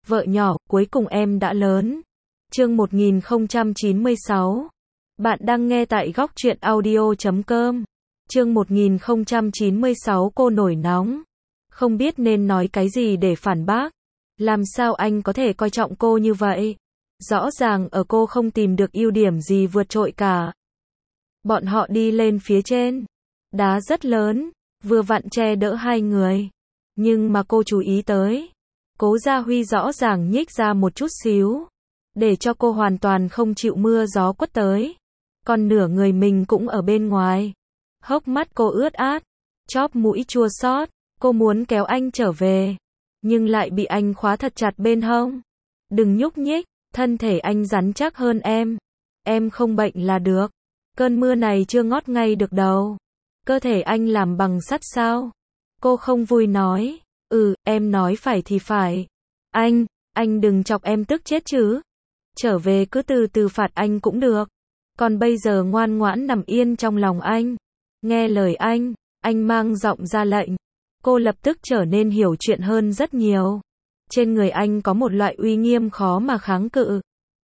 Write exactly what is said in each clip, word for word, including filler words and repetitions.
Vợ nhỏ, cuối cùng em đã lớn. Chương một nghìn không trăm chín mươi sáu. Bạn đang nghe tại góc truyện audio chấm com. Chương một nghìn không trăm chín mươi sáu. Cô nổi nóng. Không biết nên nói cái gì để phản bác. Làm sao anh có thể coi trọng cô như vậy? Rõ ràng ở cô không tìm được ưu điểm gì vượt trội cả. Bọn họ đi lên phía trên. Đá rất lớn, vừa vặn che đỡ hai người. Nhưng mà cô chú ý tới. Cố Gia Huy rõ ràng nhích ra một chút xíu. Để cho cô hoàn toàn không chịu mưa gió quất tới. Còn nửa người mình cũng ở bên ngoài. Hốc mắt cô ướt át. Chóp mũi chua xót. Cô muốn kéo anh trở về. Nhưng lại bị anh khóa thật chặt bên hông. Đừng nhúc nhích. Thân thể anh rắn chắc hơn em. Em không bệnh là được. Cơn mưa này chưa ngót ngay được đâu. Cơ thể anh làm bằng sắt sao? Cô không vui nói. Ừ, em nói phải thì phải. Anh, anh đừng chọc em tức chết chứ. Trở về cứ từ từ phạt anh cũng được. Còn bây giờ ngoan ngoãn nằm yên trong lòng anh. Nghe lời anh, anh mang giọng ra lệnh. Cô lập tức trở nên hiểu chuyện hơn rất nhiều. Trên người anh có một loại uy nghiêm khó mà kháng cự.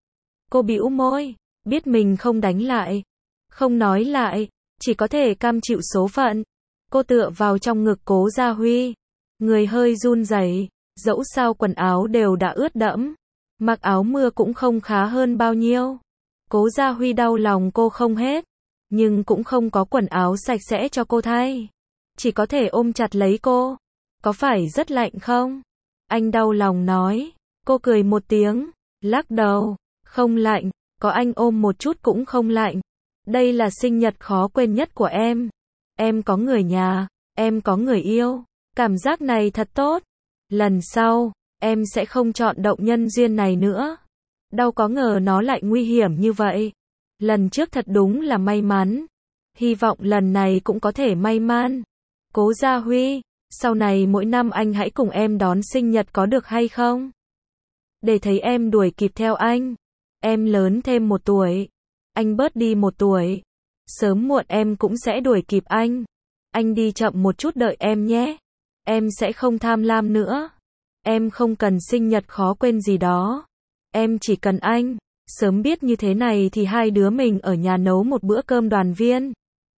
Cô bĩu môi, biết mình không đánh lại, không nói lại, chỉ có thể cam chịu số phận. Cô tựa vào trong ngực Cố Gia Huy, người hơi run rẩy, dẫu sao quần áo đều đã ướt đẫm, mặc áo mưa cũng không khá hơn bao nhiêu. Cố Gia Huy đau lòng cô không hết, nhưng cũng không có quần áo sạch sẽ cho cô thay, chỉ có thể ôm chặt lấy cô. Có phải rất lạnh không? Anh đau lòng nói. Cô cười một tiếng, lắc đầu, không lạnh, có anh ôm một chút cũng không lạnh. Đây là sinh nhật khó quên nhất của em. Em có người nhà, em có người yêu, cảm giác này thật tốt. Lần sau, em sẽ không chọn động nhân duyên này nữa. Đâu có ngờ nó lại nguy hiểm như vậy. Lần trước thật đúng là may mắn. Hy vọng lần này cũng có thể may mắn. Cố Gia Huy, sau này mỗi năm anh hãy cùng em đón sinh nhật có được hay không? Để thấy em đuổi kịp theo anh. Em lớn thêm một tuổi. Anh bớt đi một tuổi. Sớm muộn em cũng sẽ đuổi kịp anh. Anh đi chậm một chút đợi em nhé. Em sẽ không tham lam nữa. Em không cần sinh nhật khó quên gì đó. Em chỉ cần anh. Sớm biết như thế này thì hai đứa mình ở nhà nấu một bữa cơm đoàn viên.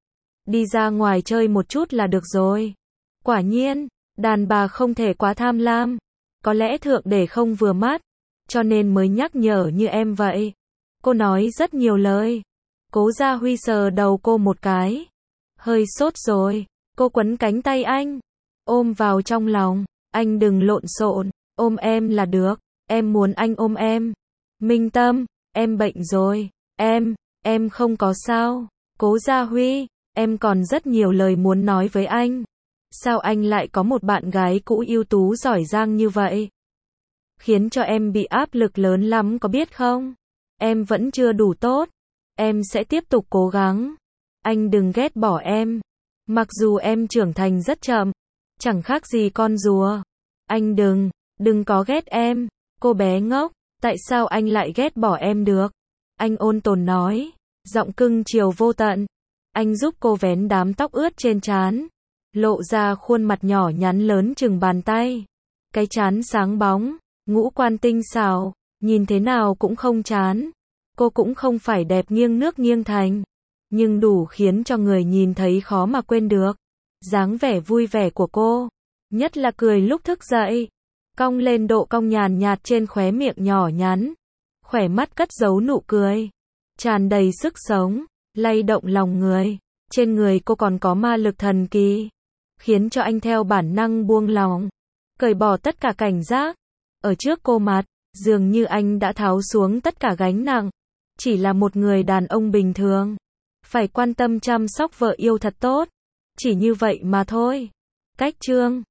Đi ra ngoài chơi một chút là được rồi. Quả nhiên, đàn bà không thể quá tham lam. Có lẽ thượng để không vừa mắt, cho nên mới nhắc nhở như em vậy. Cô nói rất nhiều lời. Cố Gia Huy sờ đầu cô một cái. Hơi sốt rồi. Cô quấn cánh tay anh, ôm vào trong lòng. Anh đừng lộn xộn, ôm em là được. Em muốn anh ôm em. Minh Tâm, em bệnh rồi. Em, em không có sao. Cố Gia Huy, em còn rất nhiều lời muốn nói với anh. Sao anh lại có một bạn gái cũ ưu tú giỏi giang như vậy? Khiến cho em bị áp lực lớn lắm có biết không? Em vẫn chưa đủ tốt. Em sẽ tiếp tục cố gắng. Anh đừng ghét bỏ em. Mặc dù em trưởng thành rất chậm, chẳng khác gì con rùa. Anh đừng, đừng có ghét em. Cô bé ngốc, tại sao anh lại ghét bỏ em được? Anh ôn tồn nói, giọng cưng chiều vô tận. Anh giúp cô vén đám tóc ướt trên trán, lộ ra khuôn mặt nhỏ nhắn lớn chừng bàn tay. Cái trán sáng bóng, ngũ quan tinh xảo, nhìn thế nào cũng không chán. Cô cũng không phải đẹp nghiêng nước nghiêng thành, nhưng đủ khiến cho người nhìn thấy khó mà quên được. Dáng vẻ vui vẻ của cô, nhất là cười lúc thức dậy, cong lên độ cong nhàn nhạt trên khóe miệng nhỏ nhắn, khóe mắt cất giấu nụ cười, tràn đầy sức sống, lay động lòng người. Trên người cô còn có ma lực thần kỳ, khiến cho anh theo bản năng buông lòng, cởi bỏ tất cả cảnh giác. Ở trước cô mặt, dường như anh đã tháo xuống tất cả gánh nặng. Chỉ là một người đàn ông bình thường, phải quan tâm chăm sóc vợ yêu thật tốt. Chỉ như vậy mà thôi. Cách chương